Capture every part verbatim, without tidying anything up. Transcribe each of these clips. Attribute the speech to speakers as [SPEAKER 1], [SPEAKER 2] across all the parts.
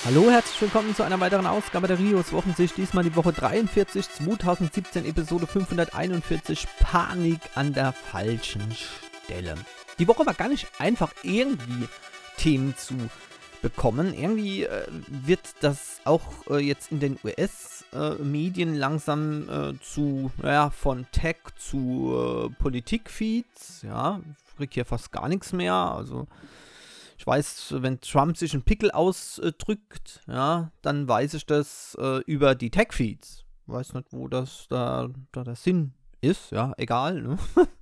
[SPEAKER 1] Hallo, herzlich willkommen zu einer weiteren Ausgabe der Rios Wochensicht. Diesmal die Woche dreiundvierzig, zwanzig siebzehn, Episode fünfhunderteinundvierzig, Panik an der falschen Stelle. Die Woche war gar nicht einfach, irgendwie Themen zu bekommen. Irgendwie äh, wird das auch äh, jetzt in den U S-Medien äh, langsam äh, zu, naja, von Tech zu äh, Politik-Feeds. Ja, ich krieg hier fast gar nichts mehr. Also ich weiß, wenn Trump sich einen Pickel ausdrückt, ja, dann weiß ich das äh, über die Tech-Feeds. Ich weiß nicht, wo das da, da der Sinn ist, ja, egal, ne?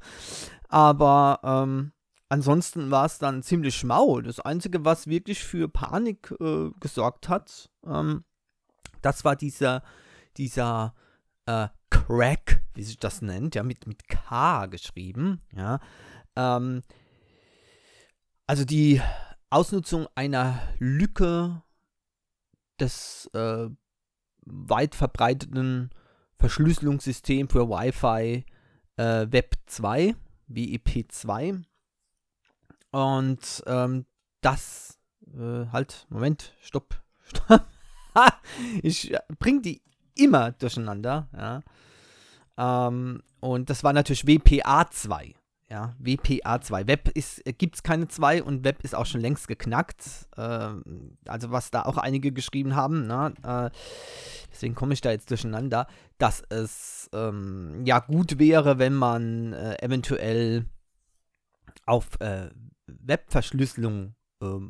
[SPEAKER 1] Aber ähm, ansonsten war es dann ziemlich schmau. Das Einzige, was wirklich für Panik äh, gesorgt hat, ähm, das war dieser, dieser äh, Crack, wie sich das nennt, ja, mit, mit K geschrieben, ja. Ähm, also die Ausnutzung einer Lücke des äh, weit verbreiteten Verschlüsselungssystems für Wi-Fi äh, Web zwei, W E P zwei. Und ähm, das, äh, halt, Moment, stopp, stopp. Ich äh, bring die immer durcheinander, ja. Ähm, und das war natürlich W P A zwei. Ja, W P A zwei. Web ist, äh, gibt es keine zwei und Web ist auch schon längst geknackt. Äh, also was da auch einige geschrieben haben, ne? äh, deswegen komme ich da jetzt durcheinander, dass es ähm, ja gut wäre, wenn man äh, eventuell auf äh, Webverschlüsselung ähm,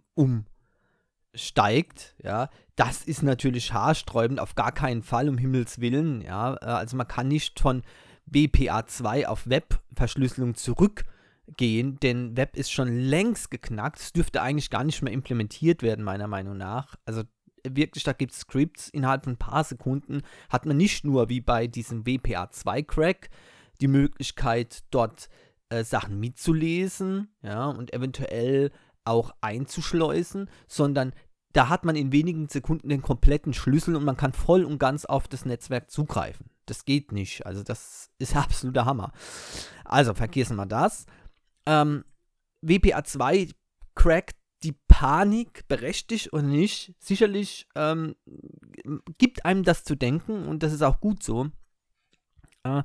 [SPEAKER 1] umsteigt. Ja, das ist natürlich haarsträubend, auf gar keinen Fall, um Himmels Willen. Ja, äh, also man kann nicht von W P A zwei auf Web-Verschlüsselung zurückgehen, denn Web ist schon längst geknackt. Es dürfte eigentlich gar nicht mehr implementiert werden, meiner Meinung nach. Also wirklich, da gibt es Scripts, innerhalb von ein paar Sekunden hat man nicht nur wie bei diesem W P A zwei Crack die Möglichkeit, dort äh, Sachen mitzulesen, ja, und eventuell auch einzuschleusen, sondern da hat man in wenigen Sekunden den kompletten Schlüssel und man kann voll und ganz auf das Netzwerk zugreifen. Das geht nicht. Also das ist absoluter Hammer. Also vergessen wir das. Ähm, W P A zwei crackt die Panik, berechtigt oder nicht. Sicherlich ähm, gibt einem das zu denken und das ist auch gut so. Äh,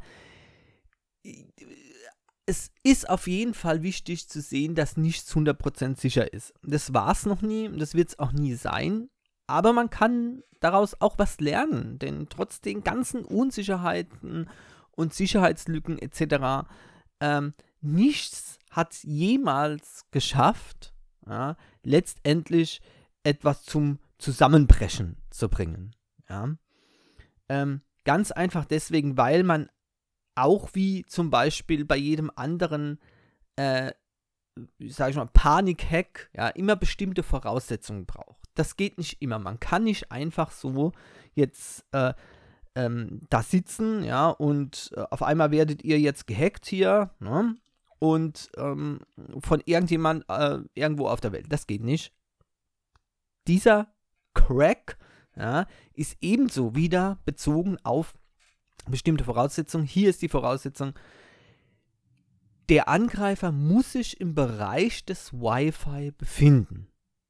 [SPEAKER 1] es ist auf jeden Fall wichtig zu sehen, dass nichts hundert Prozent sicher ist. Das war es noch nie und das wird es auch nie sein. Aber man kann daraus auch was lernen, denn trotz den ganzen Unsicherheiten und Sicherheitslücken et cetera, ähm, nichts hat jemals geschafft, ja, letztendlich etwas zum Zusammenbrechen zu bringen. Ja. Ähm, ganz einfach deswegen, weil man auch wie zum Beispiel bei jedem anderen, äh, sag ich mal, Panik-Hack, ja, immer bestimmte Voraussetzungen braucht. Das geht nicht immer. Man kann nicht einfach so jetzt äh, ähm, da sitzen, ja, und äh, auf einmal werdet ihr jetzt gehackt hier, ne? Und ähm, von irgendjemand äh, irgendwo auf der Welt. Das geht nicht. Dieser Crack, ja, ist ebenso wieder bezogen auf bestimmte Voraussetzungen. Hier ist die Voraussetzung: Der Angreifer muss sich im Bereich des Wi-Fi befinden.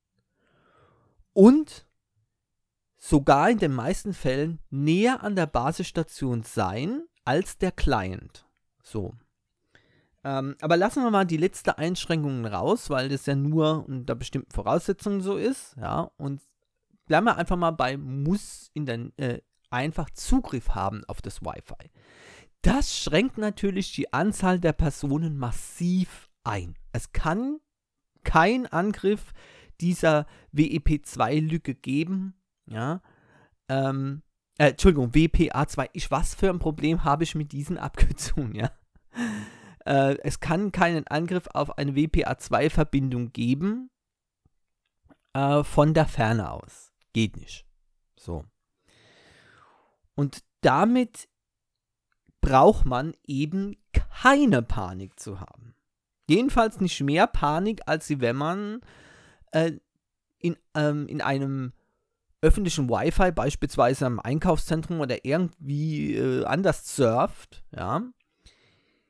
[SPEAKER 1] Und sogar in den meisten Fällen näher an der Basisstation sein als der Client. So. Ähm, aber lassen wir mal die letzte Einschränkung raus, weil das ja nur unter bestimmten Voraussetzungen so ist. Ja, und bleiben wir einfach mal bei muss in den, äh, einfach Zugriff haben auf das Wi-Fi. Das schränkt natürlich die Anzahl der Personen massiv ein. Es kann kein Angriff dieser W E P zwei Lücke geben, ja, ähm, äh, Entschuldigung, W P A zwei, ich, was für ein Problem habe ich mit diesen Abkürzungen, ja. Äh, es kann keinen Angriff auf eine W P A zwei Verbindung geben, äh, von der Ferne aus. Geht nicht. So. Und damit braucht man eben keine Panik zu haben. Jedenfalls nicht mehr Panik, als wenn man äh, in, ähm, in einem öffentlichen Wi-Fi, beispielsweise am Einkaufszentrum oder irgendwie äh, anders surft, ja.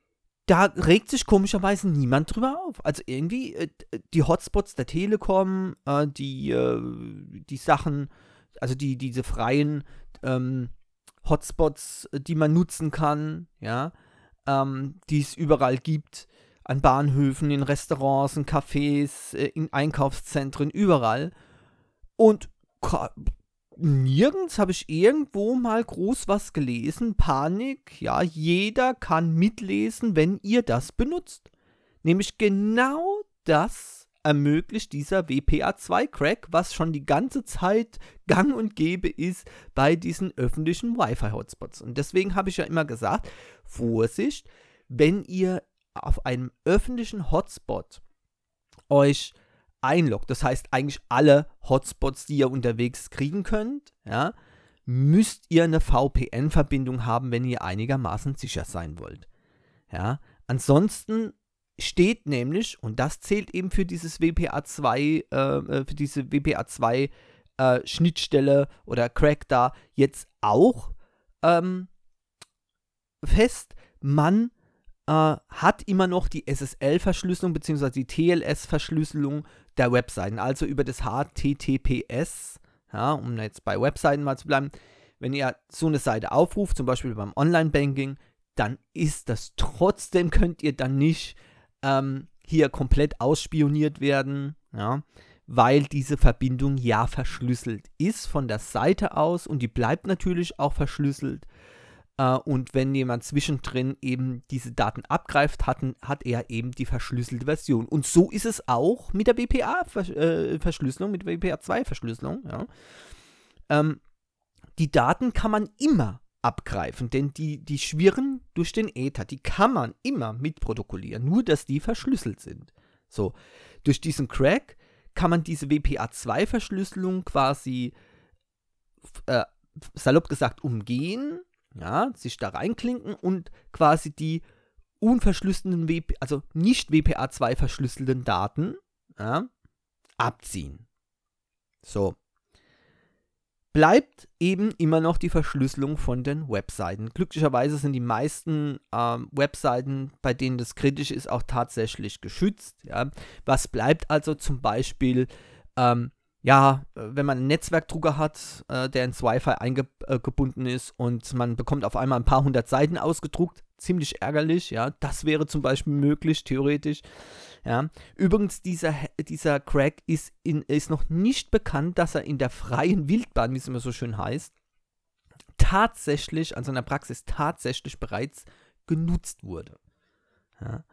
[SPEAKER 1] da regt sich komischerweise niemand drüber auf. Also irgendwie äh, die Hotspots der Telekom, äh, die, äh, die Sachen, also die, diese freien ähm, Hotspots, die man nutzen kann, ja, ähm, die es überall gibt, an Bahnhöfen, in Restaurants, in Cafés, äh, in Einkaufszentren, überall. Und ka- nirgends habe ich irgendwo mal groß was gelesen. Panik, ja, jeder kann mitlesen, wenn ihr das benutzt. Nämlich genau das ermöglicht dieser W P A zwei Crack, was schon die ganze Zeit gang und gäbe ist bei diesen öffentlichen Wi-Fi-Hotspots. Und deswegen habe ich ja immer gesagt, Vorsicht, wenn ihr auf einem öffentlichen Hotspot euch einloggt, das heißt eigentlich alle Hotspots, die ihr unterwegs kriegen könnt, ja, müsst ihr eine V P N-Verbindung haben, wenn ihr einigermaßen sicher sein wollt. Ja, ansonsten steht nämlich, und das zählt eben für dieses W P A zwei, äh, für diese W P A zwei äh, Schnittstelle oder Crack da jetzt auch ähm, fest, man äh, hat immer noch die S S L-Verschlüsselung bzw. die T L S-Verschlüsselung der Webseiten, also über das H T T P S, ja, um jetzt bei Webseiten mal zu bleiben. Wenn ihr so eine Seite aufruft, zum Beispiel beim Online-Banking, dann ist das trotzdem, könnt ihr dann nicht ähm, hier komplett ausspioniert werden, ja, weil diese Verbindung ja verschlüsselt ist von der Seite aus und die bleibt natürlich auch verschlüsselt. Äh, und wenn jemand zwischendrin eben diese Daten abgreift, hat, hat er eben die verschlüsselte Version. Und so ist es auch mit der W P A-Verschlüsselung, mit der W P A zwei Verschlüsselung. Ja. Ähm, die Daten kann man immer abgreifen, denn die, die schwirren durch den Äther. Die kann man immer mitprotokollieren, nur dass die verschlüsselt sind. So, durch diesen Crack kann man diese W P A zwei Verschlüsselung quasi, äh, salopp gesagt, umgehen, ja, sich da reinklinken und quasi die unverschlüsselten, W P, also nicht W P A zwei verschlüsselten Daten, ja, abziehen. So. Bleibt eben immer noch die Verschlüsselung von den Webseiten. Glücklicherweise sind die meisten ähm, Webseiten, bei denen das kritisch ist, auch tatsächlich geschützt. Ja. Was bleibt also zum Beispiel, ähm, ja, wenn man einen Netzwerkdrucker hat, äh, der ins Wi-Fi eingebunden ist und man bekommt auf einmal ein paar hundert Seiten ausgedruckt, ziemlich ärgerlich, ja, das wäre zum Beispiel möglich, theoretisch, ja. Übrigens, dieser, dieser Crack ist, in, ist noch nicht bekannt, dass er in der freien Wildbahn, wie es immer so schön heißt, tatsächlich, also in der Praxis tatsächlich bereits genutzt wurde. Ja.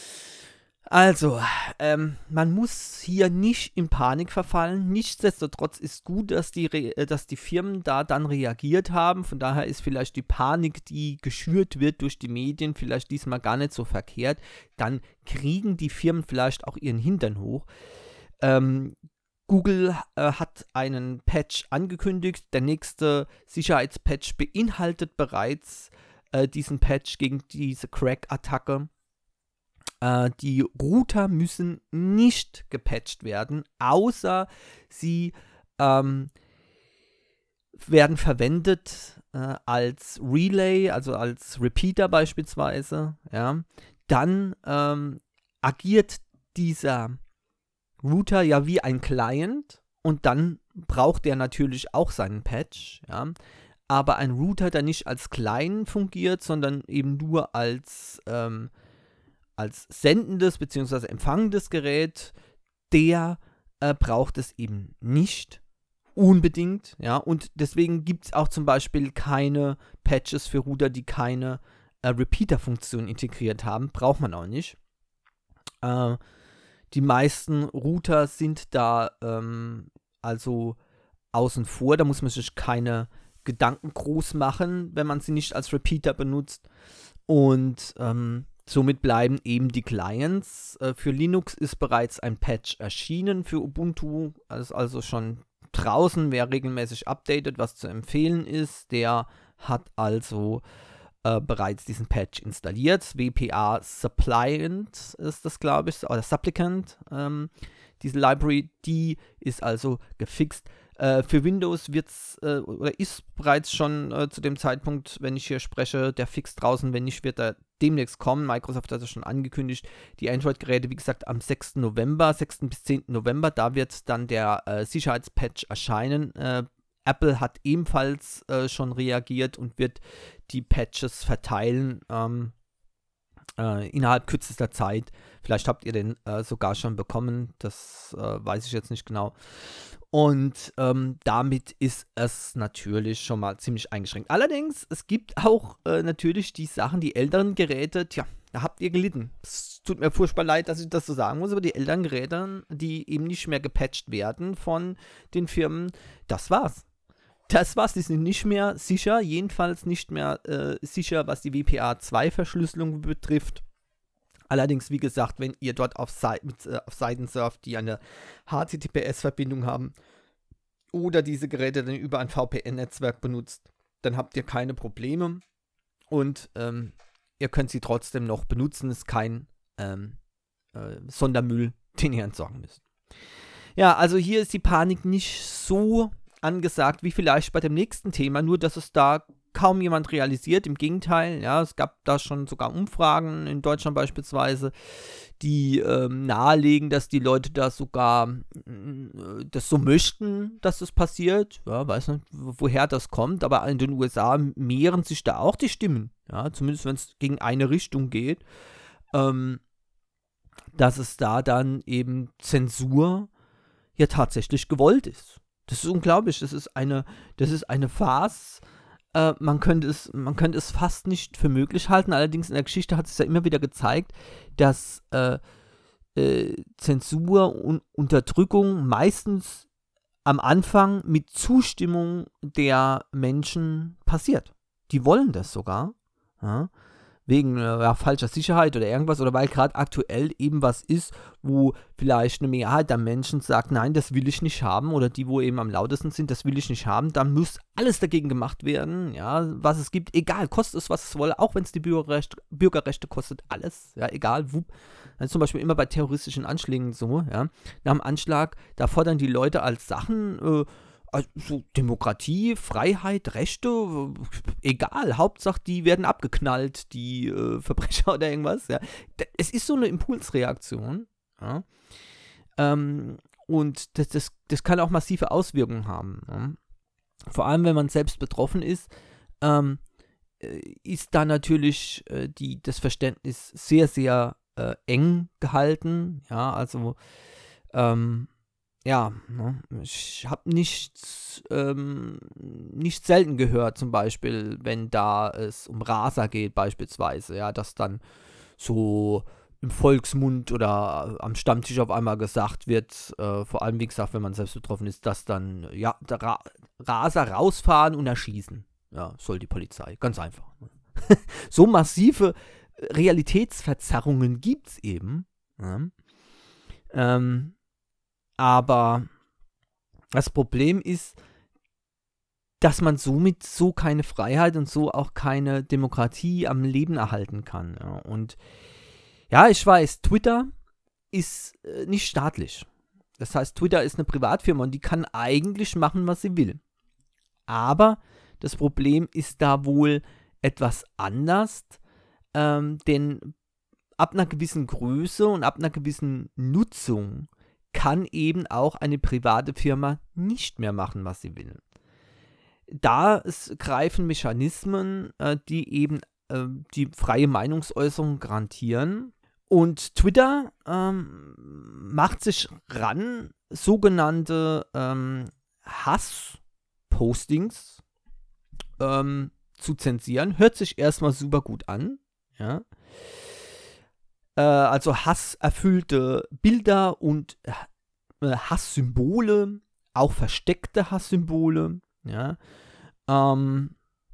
[SPEAKER 1] Also, ähm, man muss hier nicht in Panik verfallen. Nichtsdestotrotz ist gut, dass die, Re- dass die Firmen da dann reagiert haben. Von daher ist vielleicht die Panik, die geschürt wird durch die Medien, vielleicht diesmal gar nicht so verkehrt. Dann kriegen die Firmen vielleicht auch ihren Hintern hoch. Ähm, Google äh, hat einen Patch angekündigt. Der nächste Sicherheitspatch beinhaltet bereits äh, diesen Patch gegen diese Crack-Attacke. Äh, die Router müssen nicht gepatcht werden, außer sie ähm, werden verwendet äh, als Relay, also als Repeater beispielsweise. Ja. Dann ähm, agiert dieser Router ja wie ein Client und dann braucht der natürlich auch seinen Patch. Ja. Aber ein Router, der nicht als Client fungiert, sondern eben nur als ähm, als sendendes bzw. empfangendes Gerät, der äh, braucht es eben nicht unbedingt, ja, und deswegen gibt es auch zum Beispiel keine Patches für Router, die keine äh, Repeater-Funktion integriert haben, braucht man auch nicht. Äh, die meisten Router sind da ähm, also außen vor, da muss man sich keine Gedanken groß machen, wenn man sie nicht als Repeater benutzt und ähm, somit bleiben eben die Clients. Äh, für Linux ist bereits ein Patch erschienen für Ubuntu, ist also schon draußen. Wer regelmäßig updatet, was zu empfehlen ist, der hat also äh, bereits diesen Patch installiert. W P A Supplicant ist das, glaube ich, oder Supplicant, ähm, diese Library, die ist also gefixt. Äh, für Windows wird's äh, oder ist bereits schon äh, zu dem Zeitpunkt, wenn ich hier spreche, der Fix draußen. Wenn nicht, wird er demnächst kommen. Microsoft hat es schon angekündigt. Die Android-Geräte, wie gesagt, am sechsten November, sechsten bis zehnten November, da wird dann der äh, Sicherheitspatch erscheinen. Äh, Apple hat ebenfalls äh, schon reagiert und wird die Patches verteilen ähm, äh, innerhalb kürzester Zeit. Vielleicht habt ihr den äh, sogar schon bekommen, das äh, weiß ich jetzt nicht genau. Und ähm, damit ist es natürlich schon mal ziemlich eingeschränkt. Allerdings, es gibt auch äh, natürlich die Sachen, die älteren Geräte, tja, da habt ihr gelitten. Es tut mir furchtbar leid, dass ich das so sagen muss, aber die älteren Geräte, die eben nicht mehr gepatcht werden von den Firmen, das war's. Das war's, die sind nicht mehr sicher, jedenfalls nicht mehr äh, sicher, was die W P A zwei Verschlüsselung betrifft. Allerdings, wie gesagt, wenn ihr dort auf, Seite, mit, äh, auf Seiten surft, die eine H T T P S-Verbindung haben oder diese Geräte dann über ein V P N-Netzwerk benutzt, dann habt ihr keine Probleme und ähm, ihr könnt sie trotzdem noch benutzen. Es ist kein ähm, äh, Sondermüll, den ihr entsorgen müsst. Ja, also hier ist die Panik nicht so angesagt wie vielleicht bei dem nächsten Thema, nur dass es da kaum jemand realisiert. Im Gegenteil, ja, es gab da schon sogar Umfragen in Deutschland beispielsweise, die ähm, nahelegen, dass die Leute da sogar äh, das so möchten, dass das passiert. Ja, weiß nicht, woher das kommt, aber in den U S A mehren sich da auch die Stimmen, ja, zumindest wenn es gegen eine Richtung geht, ähm, dass es da dann eben Zensur ja tatsächlich gewollt ist. Das ist unglaublich, das ist eine, das ist eine Farce. Äh, man könnte es, man könnte es fast nicht für möglich halten, allerdings in der Geschichte hat es ja immer wieder gezeigt, dass äh, äh, Zensur und Unterdrückung meistens am Anfang mit Zustimmung der Menschen passiert. Die wollen das sogar, ja, wegen äh, ja, falscher Sicherheit oder irgendwas, oder weil gerade aktuell eben was ist, wo vielleicht eine Mehrheit der Menschen sagt, nein, das will ich nicht haben, oder die, wo eben am lautesten sind, das will ich nicht haben, dann muss alles dagegen gemacht werden, ja, was es gibt, egal, kostet es, was es wolle, auch wenn es die Bürgerrechte, Bürgerrechte kostet, alles, ja, egal, wupp. Also zum Beispiel immer bei terroristischen Anschlägen so, ja, nach dem Anschlag, da fordern die Leute als Sachen, äh, also Demokratie, Freiheit, Rechte, egal, Hauptsache die werden abgeknallt, die äh, Verbrecher oder irgendwas. Ja. Es ist so eine Impulsreaktion, ja. ähm, und das, das, das kann auch massive Auswirkungen haben. Ja. Vor allem, wenn man selbst betroffen ist, ähm, ist da natürlich äh, die, das Verständnis sehr, sehr äh, eng gehalten. Ja, also ähm, ja, ne, ich habe nicht, ähm, nicht selten gehört, zum Beispiel, wenn da es um Raser geht beispielsweise, ja, dass dann so im Volksmund oder am Stammtisch auf einmal gesagt wird, äh, vor allem, wie gesagt, wenn man selbst betroffen ist, dass dann, ja, der Ra- Raser rausfahren und erschießen, ja, soll die Polizei, ganz einfach. So massive Realitätsverzerrungen gibt's eben, ja. ähm, Aber das Problem ist, dass man somit so keine Freiheit und so auch keine Demokratie am Leben erhalten kann. Ja. Und ja, ich weiß, Twitter ist äh, nicht staatlich. Das heißt, Twitter ist eine Privatfirma und die kann eigentlich machen, was sie will. Aber das Problem ist da wohl etwas anders, ähm, denn ab einer gewissen Größe und ab einer gewissen Nutzung kann eben auch eine private Firma nicht mehr machen, was sie will. Da es greifen Mechanismen, äh, die eben äh, die freie Meinungsäußerung garantieren. Und Twitter ähm, macht sich ran, sogenannte ähm, Hass-Postings ähm, zu zensieren. Hört sich erstmal super gut an, ja. Also hasserfüllte Bilder und äh, Hasssymbole, auch versteckte Hasssymbole, ja. Ähm,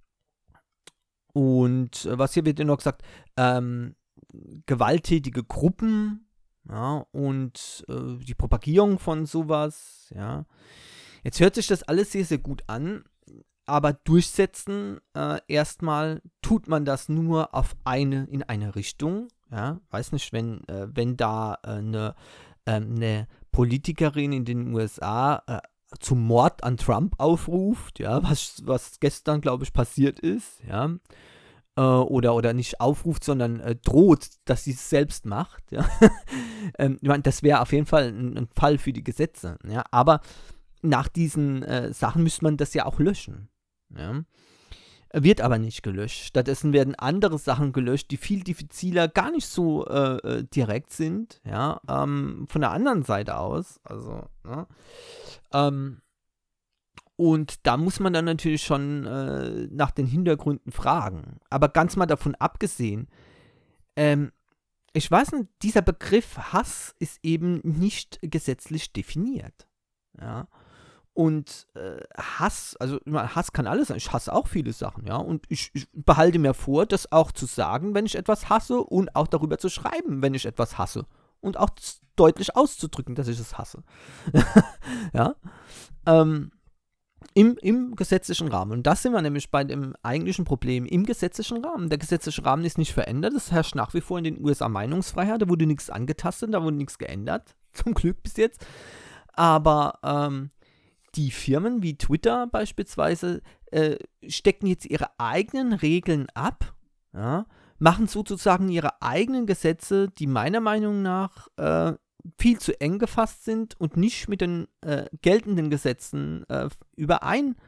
[SPEAKER 1] und was hier wird noch gesagt, ähm, gewalttätige Gruppen, ja, und äh, die Propagierung von sowas, ja. Jetzt hört sich das alles sehr, sehr gut an, aber durchsetzen, äh, erstmal tut man das nur auf eine, in eine Richtung. Ja, weiß nicht, wenn, äh, wenn da äh, eine, äh, eine Politikerin in den U S A äh, zum Mord an Trump aufruft, ja, was, was gestern, glaube ich, passiert ist, ja, äh, oder, oder nicht aufruft, sondern äh, droht, dass sie es selbst macht. Ja? ähm, ich meine, das wäre auf jeden Fall ein, ein Fall für die Gesetze. Ja? Aber nach diesen äh, Sachen müsste man das ja auch löschen. Ja? Wird aber nicht gelöscht. Stattdessen werden andere Sachen gelöscht, die viel diffiziler, gar nicht so äh, äh, direkt sind, ja, ähm, von der anderen Seite aus. Also, ne? ähm, und da muss man dann natürlich schon äh, nach den Hintergründen fragen. Aber ganz mal davon abgesehen, ähm, ich weiß nicht, dieser Begriff Hass ist eben nicht gesetzlich definiert. Ja. Und äh, Hass, also Hass kann alles sein. Ich hasse auch viele Sachen, ja. Und ich, ich behalte mir vor, das auch zu sagen, wenn ich etwas hasse und auch darüber zu schreiben, wenn ich etwas hasse. Und auch deutlich auszudrücken, dass ich es hasse. ja. Ähm, im, Im gesetzlichen Rahmen. Und das sind wir nämlich bei dem eigentlichen Problem im gesetzlichen Rahmen. Der gesetzliche Rahmen ist nicht verändert. Es herrscht nach wie vor in den U S A Meinungsfreiheit. Da wurde nichts angetastet, da wurde nichts geändert. Zum Glück bis jetzt. Aber, ähm, die Firmen wie Twitter beispielsweise äh, stecken jetzt ihre eigenen Regeln ab, ja, machen sozusagen ihre eigenen Gesetze, die meiner Meinung nach äh, viel zu eng gefasst sind und nicht mit den äh, geltenden Gesetzen äh, übereinbringbar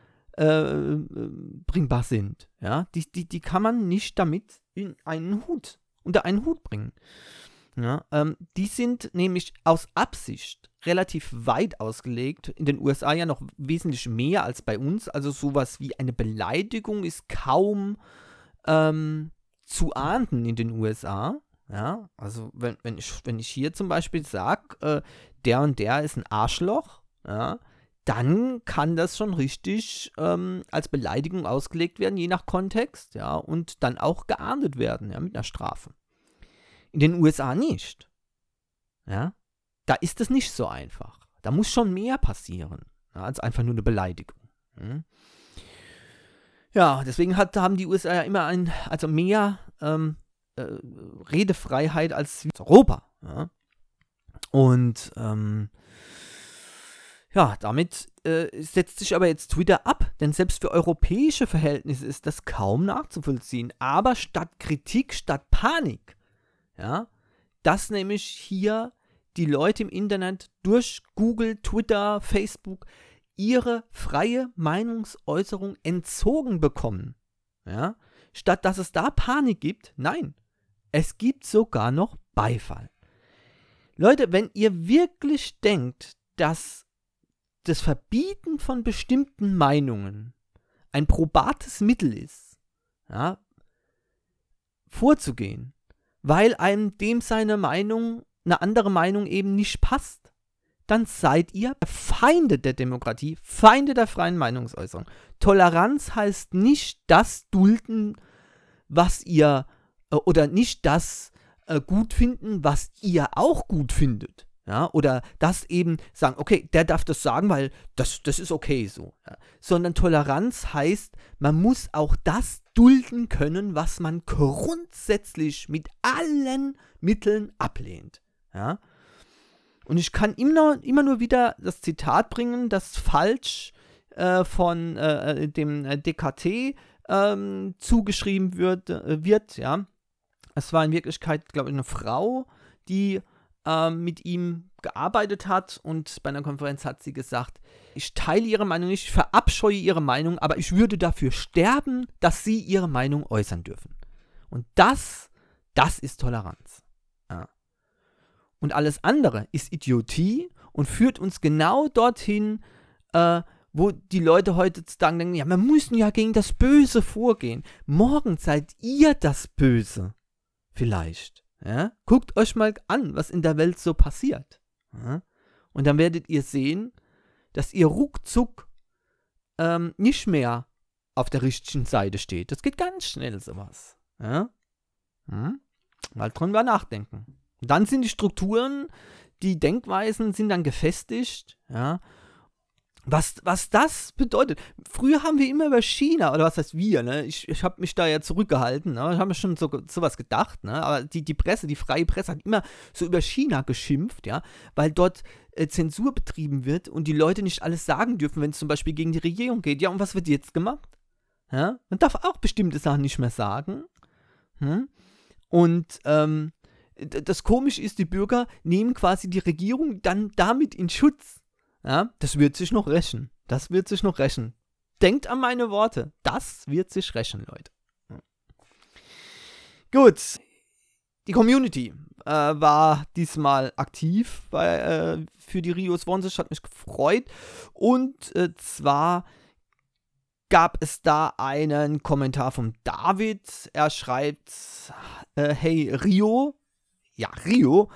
[SPEAKER 1] äh, sind. Ja? Die, die, die kann man nicht damit in einen Hut, unter einen Hut bringen. Ja, ähm, die sind nämlich aus Absicht relativ weit ausgelegt, in den U S A ja noch wesentlich mehr als bei uns, also sowas wie eine Beleidigung ist kaum ähm, zu ahnden in den U S A, ja, also wenn, wenn, ich, wenn ich hier zum Beispiel sage, äh, der und der ist ein Arschloch, ja, dann kann das schon richtig ähm, als Beleidigung ausgelegt werden, je nach Kontext, ja, und dann auch geahndet werden, ja, mit einer Strafe. In den U S A nicht. Ja? Da ist es nicht so einfach. Da muss schon mehr passieren, ja, als einfach nur eine Beleidigung. Hm? Ja, deswegen hat, haben die U S A ja immer ein, also mehr ähm, äh, Redefreiheit als Europa. Ja? Und ähm, ja, damit äh, setzt sich aber jetzt Twitter ab, denn selbst für europäische Verhältnisse ist das kaum nachzuvollziehen. Aber statt Kritik, statt Panik, ja, dass nämlich hier die Leute im Internet durch Google, Twitter, Facebook ihre freie Meinungsäußerung entzogen bekommen. Ja, statt dass es da Panik gibt, nein, es gibt sogar noch Beifall. Leute, wenn ihr wirklich denkt, dass das Verbieten von bestimmten Meinungen ein probates Mittel ist, ja, vorzugehen, weil einem dem seine Meinung, eine andere Meinung eben nicht passt, dann seid ihr Feinde der Demokratie, Feinde der freien Meinungsäußerung. Toleranz heißt nicht das dulden, was ihr, äh, oder nicht das äh, gut finden, was ihr auch gut findet. Ja, oder das eben sagen, okay, der darf das sagen, weil das, das ist okay so. Ja. Sondern Toleranz heißt, man muss auch das dulden können, was man grundsätzlich mit allen Mitteln ablehnt. Ja. Und ich kann immer, immer nur wieder das Zitat bringen, das falsch äh, von äh, dem D K T ähm, zugeschrieben wird, äh, wird. Ja. Es war in Wirklichkeit, glaube ich, eine Frau, die mit ihm gearbeitet hat und bei einer Konferenz hat sie gesagt, ich teile ihre Meinung nicht, ich verabscheue ihre Meinung, aber ich würde dafür sterben, dass sie ihre Meinung äußern dürfen. Und das, das ist Toleranz. Ja. Und alles andere ist Idiotie und führt uns genau dorthin, äh, wo die Leute heutzutage denken, ja, wir müssen ja gegen das Böse vorgehen. Morgen seid ihr das Böse. Vielleicht. Ja? Guckt euch mal an, was in der Welt so passiert. Ja? Und dann werdet ihr sehen, dass ihr ruckzuck ähm, nicht mehr auf der richtigen Seite steht. Das geht ganz schnell, sowas. Ja? Hm? Mal drüber nachdenken. Und dann sind die Strukturen, die Denkweisen sind dann gefestigt. Ja? Was, was das bedeutet. Früher haben wir immer über China, oder was heißt wir, ne? Ich, ich habe mich da ja zurückgehalten, ne? Ich habe mir schon so sowas gedacht, ne? Aber die, die Presse, die freie Presse hat immer so über China geschimpft, ja, weil dort äh, Zensur betrieben wird und die Leute nicht alles sagen dürfen, wenn es zum Beispiel gegen die Regierung geht. Ja, und was wird jetzt gemacht? Ja? Man darf auch bestimmte Sachen nicht mehr sagen. Hm? Und ähm, das Komische ist, die Bürger nehmen quasi die Regierung dann damit in Schutz. Ja? Das wird sich noch rächen. Das wird sich noch rächen. Denkt an meine Worte. Das wird sich rächen, Leute. Ja. Gut. Die Community äh, war diesmal aktiv bei, äh, für die Rio zwanzig, hat mich gefreut. Und äh, zwar gab es da einen Kommentar von David. Er schreibt, äh, hey Rio, ja Rio,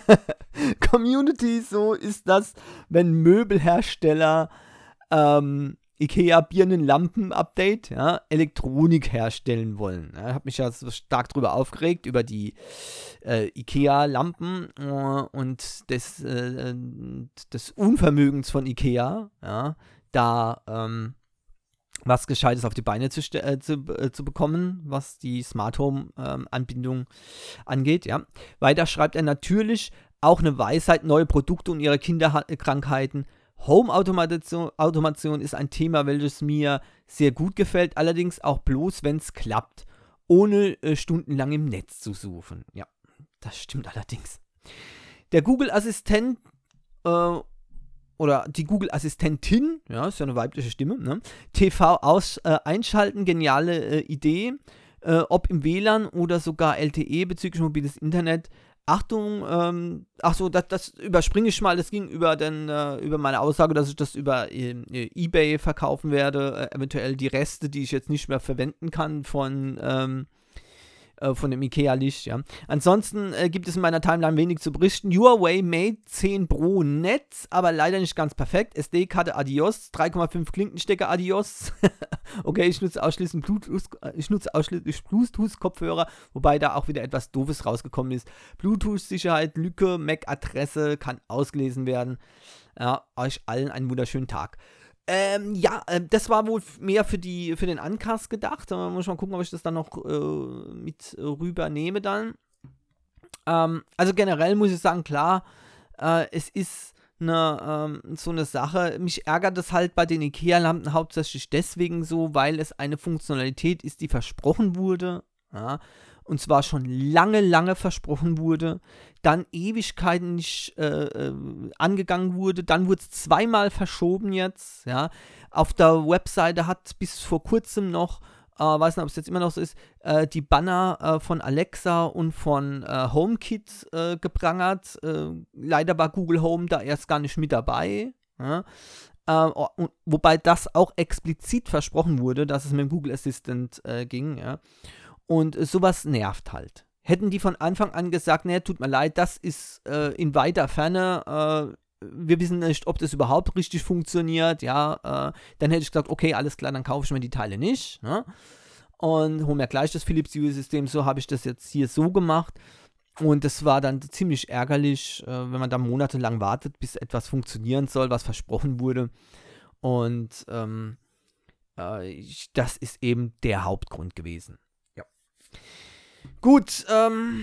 [SPEAKER 1] Community, so ist das, wenn Möbelhersteller ähm, IKEA Birnenlampen-Update, ja, Elektronik herstellen wollen. Ich ja, habe mich ja so stark drüber aufgeregt, über die äh, IKEA-Lampen äh, und des, äh, des Unvermögens von IKEA, ja, da ähm, was Gescheites auf die Beine zu, äh, zu, äh, zu bekommen, was die Smart Home-Anbindung ähm, angeht. Ja. Weiter schreibt er natürlich auch eine Weisheit, neue Produkte und ihre Kinderkrankheiten. Home-Automation Automation ist ein Thema, welches mir sehr gut gefällt, allerdings auch bloß, wenn es klappt, ohne äh, stundenlang im Netz zu suchen. Ja, das stimmt allerdings. Der Google-Assistent äh, oder die Google-Assistentin, ja, ist ja eine weibliche Stimme, ne? T V aus, äh, einschalten, geniale äh, Idee, äh, ob im W L A N oder sogar L T E bezüglich mobiles Internet. Achtung, ähm, achso, das, das überspringe ich mal, das ging über, den, äh, über meine Aussage, dass ich das über äh, eBay verkaufen werde, äh, eventuell die Reste, die ich jetzt nicht mehr verwenden kann von, ähm, äh, von dem IKEA-Licht, ja. Ansonsten äh, gibt es in meiner Timeline wenig zu berichten. Huawei Mate zehn Pro Netz, aber leider nicht ganz perfekt. S D-Karte Adios, drei Komma fünf Klinkenstecker Adios. Okay, ich nutze ausschließlich Bluetooth, ich nutze ausschließlich Bluetooth-Kopfhörer, wobei da auch wieder etwas Doofes rausgekommen ist. Bluetooth-Sicherheit, Lücke, M A C-Adresse kann ausgelesen werden. Ja, euch allen einen wunderschönen Tag. Ähm, ja, äh, das war wohl mehr für, die, für den Uncast gedacht. Da muss ich mal gucken, ob ich das dann noch äh, mit rübernehme dann. Ähm, also generell muss ich sagen, klar, äh, es ist Eine, ähm, so eine Sache. Mich ärgert es halt bei den IKEA-Lampen hauptsächlich deswegen so, weil es eine Funktionalität ist, die versprochen wurde, ja, und zwar schon lange, lange versprochen wurde, dann Ewigkeiten nicht äh, äh, angegangen wurde, dann wurde es zweimal verschoben jetzt, ja. Auf der Webseite hat bis vor kurzem noch, äh, weiß nicht, ob es jetzt immer noch so ist, äh, die Banner äh, von Alexa und von äh, HomeKit äh, geprangert. Äh, leider war Google Home da erst gar nicht mit dabei. Ja? Äh, und, wobei das auch explizit versprochen wurde, dass es mit dem Google Assistant äh, ging. Ja? Und äh, sowas nervt halt. Hätten die von Anfang an gesagt, ne, tut mir leid, das ist äh, in weiter Ferne, äh, wir wissen nicht, ob das überhaupt richtig funktioniert, ja, äh, dann hätte ich gesagt, okay, alles klar, dann kaufe ich mir die Teile nicht, ne? Und hole mir gleich das Philips Hue-System, so habe ich das jetzt hier so gemacht und das war dann ziemlich ärgerlich, äh, wenn man da monatelang wartet, bis etwas funktionieren soll, was versprochen wurde und ähm, äh, ich, das ist eben der Hauptgrund gewesen. Ja. Gut, ähm...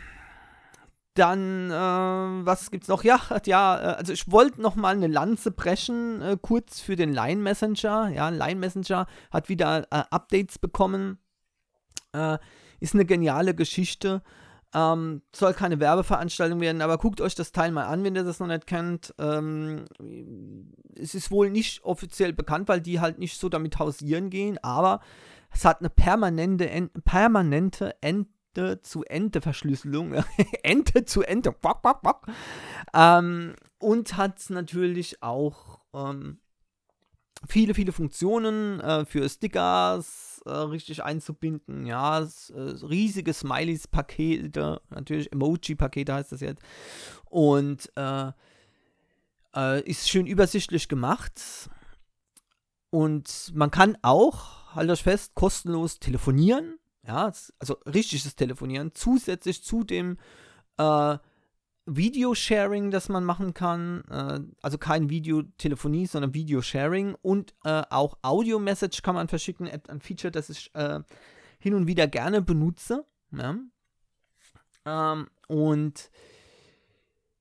[SPEAKER 1] Dann, äh, was gibt's noch? Ja, ja, also ich wollte noch mal eine Lanze brechen, äh, kurz für den Line Messenger. Ja, Line Messenger hat wieder äh, Updates bekommen. Äh, ist eine geniale Geschichte. Ähm, soll keine Werbeveranstaltung werden, aber guckt euch das Teil mal an, wenn ihr das noch nicht kennt. Ähm, es ist wohl nicht offiziell bekannt, weil die halt nicht so damit hausieren gehen, aber es hat eine permanente, en- permanente End zu Ende-Verschlüsselung, Ente zu Ende, bock, bock, bock. Ähm, und hat natürlich auch ähm, viele, viele Funktionen äh, für Stickers äh, richtig einzubinden, ja, s- äh, riesige Smileys-Pakete, natürlich Emoji-Pakete heißt das jetzt, und äh, äh, ist schön übersichtlich gemacht und man kann auch, haltet euch fest, kostenlos telefonieren. Ja, also richtiges Telefonieren, zusätzlich zu dem äh, Video-Sharing, das man machen kann, äh, also kein Videotelefonie, sondern Video-Sharing und äh, auch Audio-Message kann man verschicken, ein Feature, das ich äh, hin und wieder gerne benutze. Ja? Ähm, und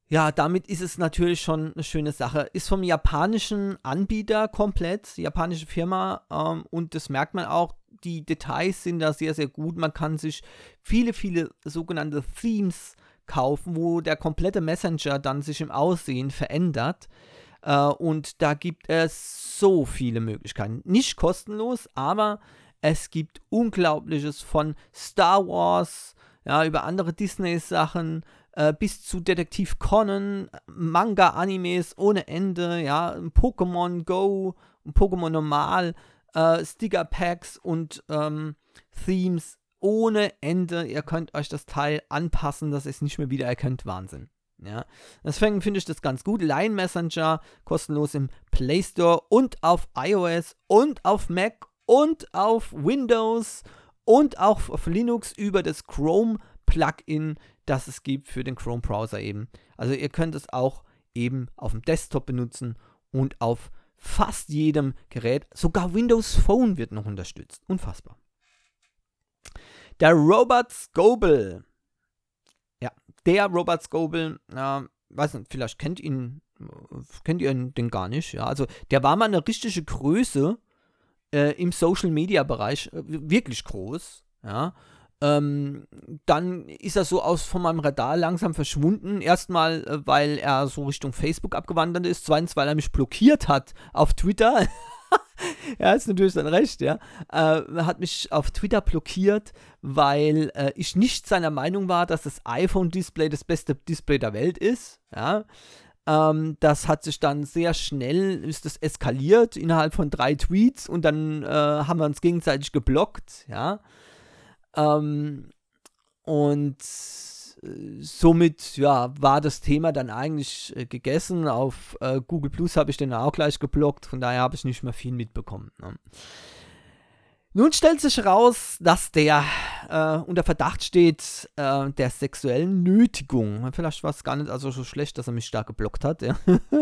[SPEAKER 1] Ja, damit ist es natürlich schon eine schöne Sache. Ist vom japanischen Anbieter komplett, japanische Firma, ähm, und das merkt man auch, die Details sind da sehr, sehr gut. Man kann sich viele, viele sogenannte Themes kaufen, wo der komplette Messenger dann sich im Aussehen verändert. Äh, und da gibt es so viele Möglichkeiten. Nicht kostenlos, aber es gibt Unglaubliches von Star Wars, ja, über andere Disney-Sachen, äh, bis zu Detektiv Conan, Manga-Animes ohne Ende, ja, ein Pokémon Go, ein Pokémon Normal, äh, Sticker-Packs und ähm, Themes ohne Ende. Ihr könnt euch das Teil anpassen, dass ihr es nicht mehr wiedererkennt. Wahnsinn. Ja, deswegen finde ich das ganz gut. Line Messenger, kostenlos im Play Store und auf iOS und auf Mac und auf Windows und auch auf Linux über das Chrome-Plugin, das es gibt für den Chrome-Browser eben. Also ihr könnt es auch eben auf dem Desktop benutzen und auf fast jedem Gerät. Sogar Windows Phone wird noch unterstützt. Unfassbar. Der Robert Scoble. Ja, der Robert Scoble, äh, weiß nicht, vielleicht kennt ihn, kennt ihr den gar nicht. Ja, also der war mal eine richtige Größe äh, im Social-Media-Bereich, äh, wirklich groß. Ja. Ähm, dann ist er so aus von meinem Radar langsam verschwunden. Erstmal, äh, weil er so Richtung Facebook abgewandert ist. Zweitens, weil er mich blockiert hat auf Twitter. Ja, ist natürlich dann recht, ja. Äh, hat mich auf Twitter blockiert, weil äh, ich nicht seiner Meinung war, dass das iPhone-Display das beste Display der Welt ist. Ja. Ähm, das hat sich dann sehr schnell, ist das eskaliert innerhalb von drei Tweets und dann äh, haben wir uns gegenseitig geblockt, ja. Ähm, und äh, somit, ja, war das Thema dann eigentlich äh, gegessen. Auf äh, Google Plus habe ich den auch gleich geblockt, von daher habe ich nicht mehr viel mitbekommen. Ne? Nun stellt sich heraus, dass der äh, unter Verdacht steht äh, der sexuellen Nötigung. Vielleicht war es gar nicht also so schlecht, dass er mich da geblockt hat. Ja.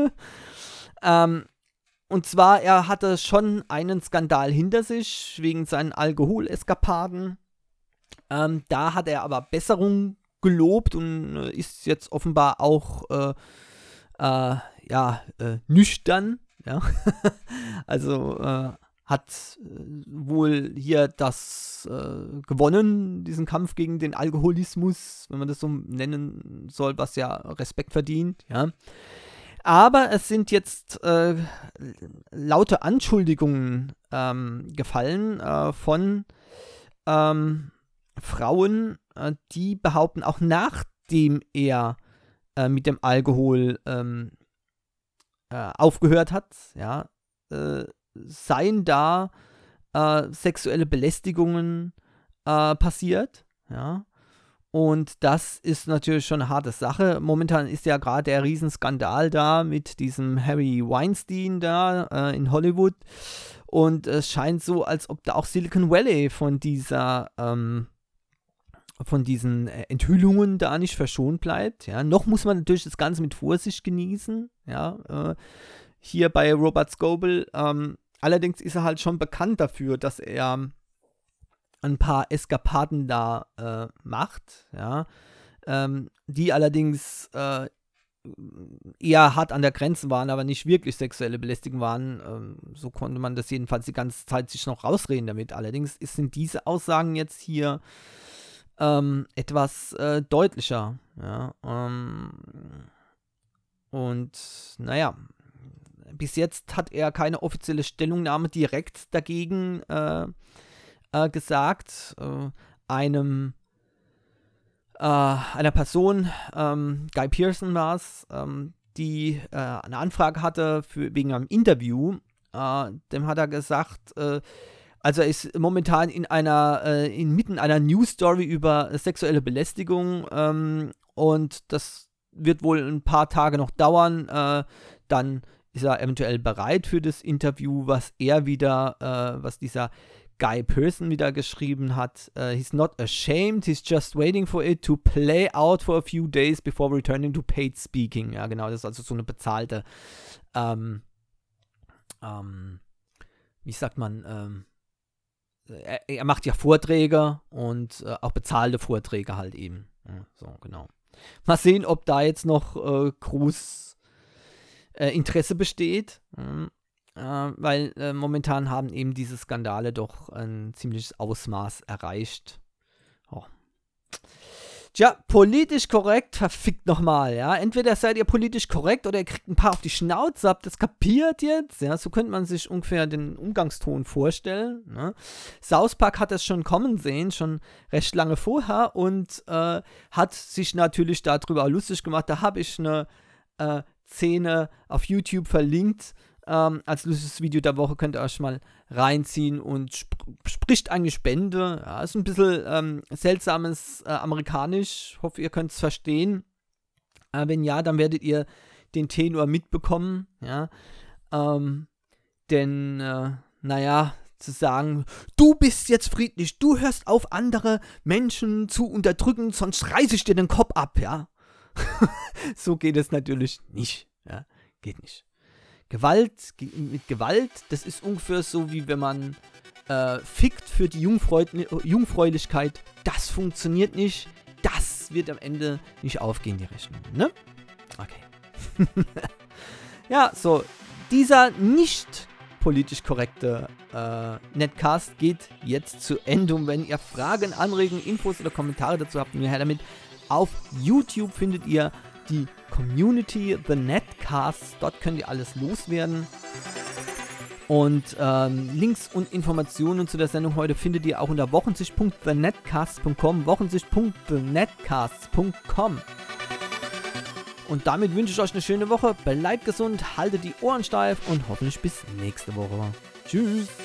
[SPEAKER 1] ähm, und zwar, er hatte schon einen Skandal hinter sich wegen seinen Alkoholeskapaden. Ähm, da hat er aber Besserung gelobt und äh, ist jetzt offenbar auch äh, äh, ja, äh, nüchtern. Ja? Also äh, hat äh, wohl hier das äh, gewonnen, diesen Kampf gegen den Alkoholismus, wenn man das so nennen soll, was ja Respekt verdient. Ja? Aber es sind jetzt äh, laute Anschuldigungen ähm, gefallen äh, von ähm, Frauen, äh, die behaupten, auch nachdem er äh, mit dem Alkohol ähm, äh, aufgehört hat, ja, äh, seien da äh, sexuelle Belästigungen äh, passiert, ja. Und das ist natürlich schon eine harte Sache. Momentan ist ja gerade der Riesenskandal da mit diesem Harry Weinstein da äh, in Hollywood. Und es scheint so, als ob da auch Silicon Valley von dieser ähm, von diesen Enthüllungen da nicht verschont bleibt. Ja. Noch muss man natürlich das Ganze mit Vorsicht genießen. Ja. Äh, hier bei Robert Scoble. Ähm, allerdings ist er halt schon bekannt dafür, dass er ein paar Eskapaden da äh, macht. Ja. Ähm, die allerdings äh, eher hart an der Grenze waren, aber nicht wirklich sexuelle Belästigung waren. Ähm, so konnte man das jedenfalls die ganze Zeit sich noch rausreden damit. Allerdings sind diese Aussagen jetzt hier ähm, etwas äh, deutlicher. Ja, ähm, und naja, bis jetzt hat er keine offizielle Stellungnahme direkt dagegen äh, äh, gesagt. Äh, einem äh, einer Person, ähm, Guy Pearson war es, ähm, die äh, eine Anfrage hatte für, wegen einem Interview. Äh, dem hat er gesagt, äh, also er ist momentan in einer, äh, inmitten einer News-Story über sexuelle Belästigung ähm, und das wird wohl ein paar Tage noch dauern. Äh, dann ist er eventuell bereit für das Interview, was er wieder, äh, was dieser Guy Pearson wieder geschrieben hat. Uh, he's not ashamed, he's just waiting for it to play out for a few days before returning to paid speaking. Ja, genau, das ist also so eine bezahlte, ähm, ähm, wie sagt man, ähm, er, er macht ja Vorträge und äh, auch bezahlte Vorträge halt eben. Ja, so, genau. Mal sehen, ob da jetzt noch äh, groß äh, Interesse besteht. Mhm. Äh, weil äh, momentan haben eben diese Skandale doch ein ziemliches Ausmaß erreicht. Oh. Tja, politisch korrekt, verfickt nochmal, ja. Entweder seid ihr politisch korrekt oder ihr kriegt ein paar auf die Schnauze, habt das kapiert jetzt, ja. So könnte man sich ungefähr den Umgangston vorstellen, ne? South Park hat das schon kommen sehen, schon recht lange vorher und äh, hat sich natürlich darüber lustig gemacht. Da habe ich eine äh, Szene auf YouTube verlinkt, Ähm, als lustiges Video der Woche könnt ihr euch mal reinziehen und sp- spricht eigentlich Bände. Ja, ist ein bisschen ähm, seltsames äh, Amerikanisch. Hoffe, ihr könnt es verstehen. Äh, wenn ja, dann werdet ihr den Tenor mitbekommen. Ja, ähm, denn, äh, naja, zu sagen, du bist jetzt friedlich, du hörst auf, andere Menschen zu unterdrücken, sonst reiße ich dir den Kopf ab, ja. So geht es natürlich nicht. Ja, geht nicht. Gewalt, ge- mit Gewalt, das ist ungefähr so, wie wenn man äh, fickt für die Jungfräu- Jungfräulichkeit. Das funktioniert nicht. Das wird am Ende nicht aufgehen, die Rechnung, ne? Okay. Ja, so. Dieser nicht politisch korrekte äh, Netcast geht jetzt zu Ende. Und wenn ihr Fragen, Anregungen, Infos oder Kommentare dazu habt, mir her damit. Auf YouTube findet ihr die Community, The Netcast. Dort könnt ihr alles loswerden. Und ähm, Links und Informationen zu der Sendung heute findet ihr auch unter wochensicht punkt the netcast punkt com. wochensicht punkt the netcast punkt com. Und damit wünsche ich euch eine schöne Woche. Bleibt gesund, haltet die Ohren steif und hoffentlich bis nächste Woche. Tschüss.